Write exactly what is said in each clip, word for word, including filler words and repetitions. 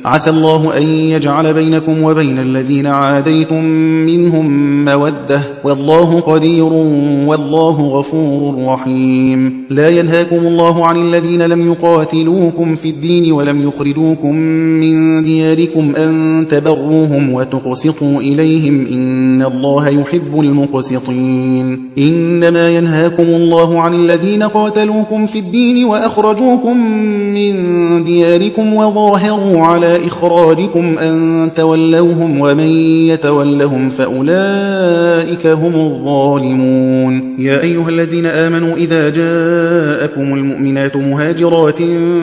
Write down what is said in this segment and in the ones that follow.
عسى الله أن يجعل بينكم وبين الذين عاديتم منهم مودة والله قدير والله غفور رحيم. لا ينهاكم الله عن الذين لم يقاتلوكم في الدين ولم يخرجوكم من دياركم أن تبروهم وتقسطوا إليهم إن الله يحب المقسطين. إنما ينهاكم الله عن الذين قاتلوكم في الدين وأخرجوكم من دياركم وظاهروا على إخراجكم أن تولوهم ومن يتولهم فأولئك هم الظالمون. يا أيها الذين آمنوا إذا جاءكم المؤمنات مهاجرات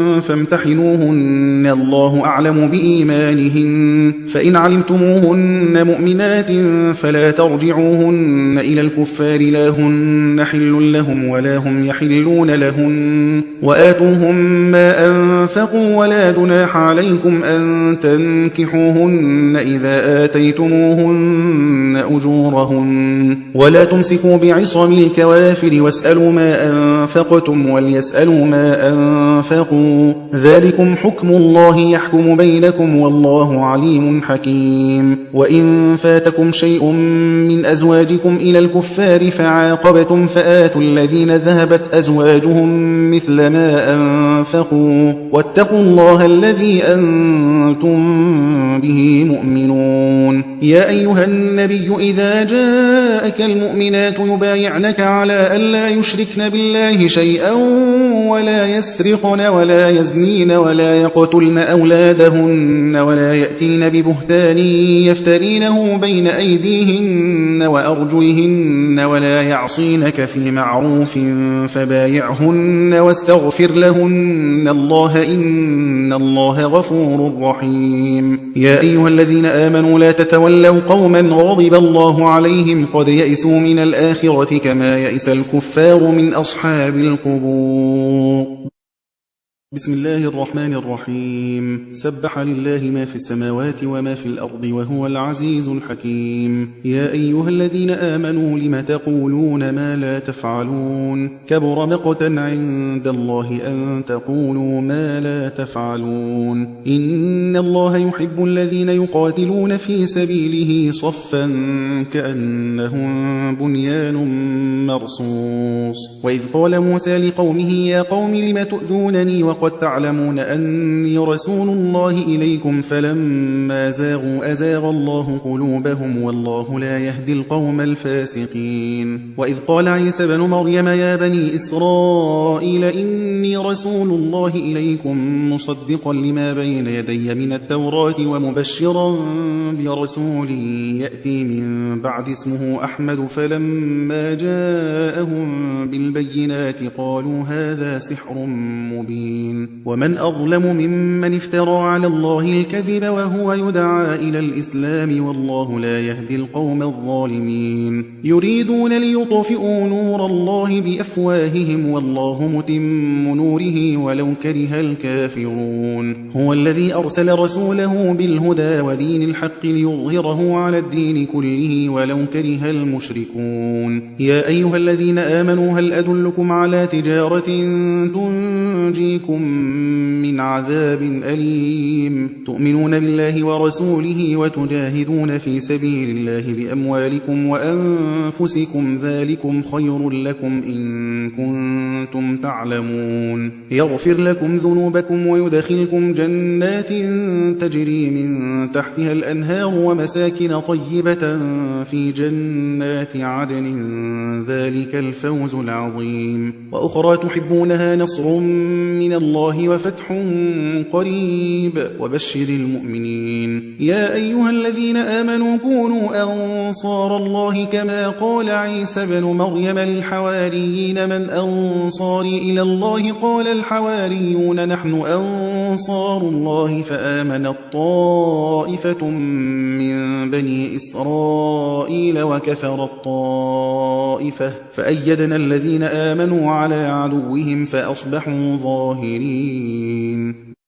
فامتحنوهن الله أعلم بإيمانهن فإن علمتموهن مؤمنات فلا ترجعوهن إلى الكفار لا هن حل لهم ولا هم يحلون لهن وآتوهم ما أنفقوا ولا جناح عليكم أن تنكحوهن إذا آتيتموهن أجورهن ولا تمسكوا بعصم الكوافر واسألوا ما أنفقتم وليسألوا ما أنفقوا ذلكم حكم الله يحكم بينكم والله عليم حكيم. وإن فاتكم شيء من أزواجكم إلى الكفار فعاقبتم فآتوا الذين ذهبت أزواجهم مثل ما أنفقوا واتقوا الله الذي أنتم به مؤمنون. يا أيها النبي إذا جاءك المؤمنات يبايعنك على ألا يشركن بالله شيئا ولا يسرقن ولا يزنين ولا يقتلن أولادهن ولا يأتين ببهتان يفترينه بين أيديهن وأرجلهن ولا يعصينك في معروف فبايعهن واستغفر لهن الله إن الله غفور رحيم. يا أيها الذين آمنوا لا تتولوا قوما غضب الله عليهم قد يئسوا من الآخرة كما يئس الكفار من أصحاب القبور. بسم الله الرحمن الرحيم. سبح لله ما في السماوات وما في الأرض وهو العزيز الحكيم. يا أيها الذين آمنوا لم تقولون ما لا تفعلون كبر مقتا عند الله أن تقولوا ما لا تفعلون. إن الله يحب الذين يقاتلون في سبيله صفا كأنهم بنيان مرصوص. وإذ قال موسى لقومه يا قوم لم تؤذونني وقد تعلمون أني رسول الله إليكم فلما زاغوا أزاغ الله قلوبهم والله لا يهدي القوم الفاسقين. وإذ قال عيسى بن مريم يا بني إسرائيل إني رسول الله إليكم مصدقا لما بين يدي من التوراة ومبشرا برسول يأتي من بعد اسمه أحمد فلما جاءهم بالبينات قالوا هذا سحر مبين. ومن أظلم ممن افترى على الله الكذب وهو يدعى إلى الإسلام والله لا يهدي القوم الظالمين. يريدون ليطفئوا نور الله بأفواههم والله متم نوره ولو كره الكافرون. هو الذي أرسل رسوله بالهدى ودين الحق ليظهره على الدين كله ولو كره المشركون. يا أيها الذين آمنوا هل أدلكم على تجارة تنجيكم من عذاب أليم تؤمنون بالله ورسوله وتجاهدون في سبيل الله بأموالكم وأنفسكم ذلكم خير لكم إن كنتم تعلمون. يغفر لكم ذنوبكم ويدخلكم جنات تجري من تحتها الأنهار ومساكن طيبة في جنات عدن ذلك الفوز العظيم. وأخرى تحبونها نصر من الله وفتح قريب وبشر المؤمنين. يا أيها الذين آمنوا كونوا أنصار الله كما قال عيسى بن مريم للحواريين من أنصاري إلى الله قال الحواريون نحن أنصار الله فآمنت طائفة من بني إسرائيل وكفرت طائفة فأيدنا الذين آمنوا على عدوهم فأصبحوا ظاهرين.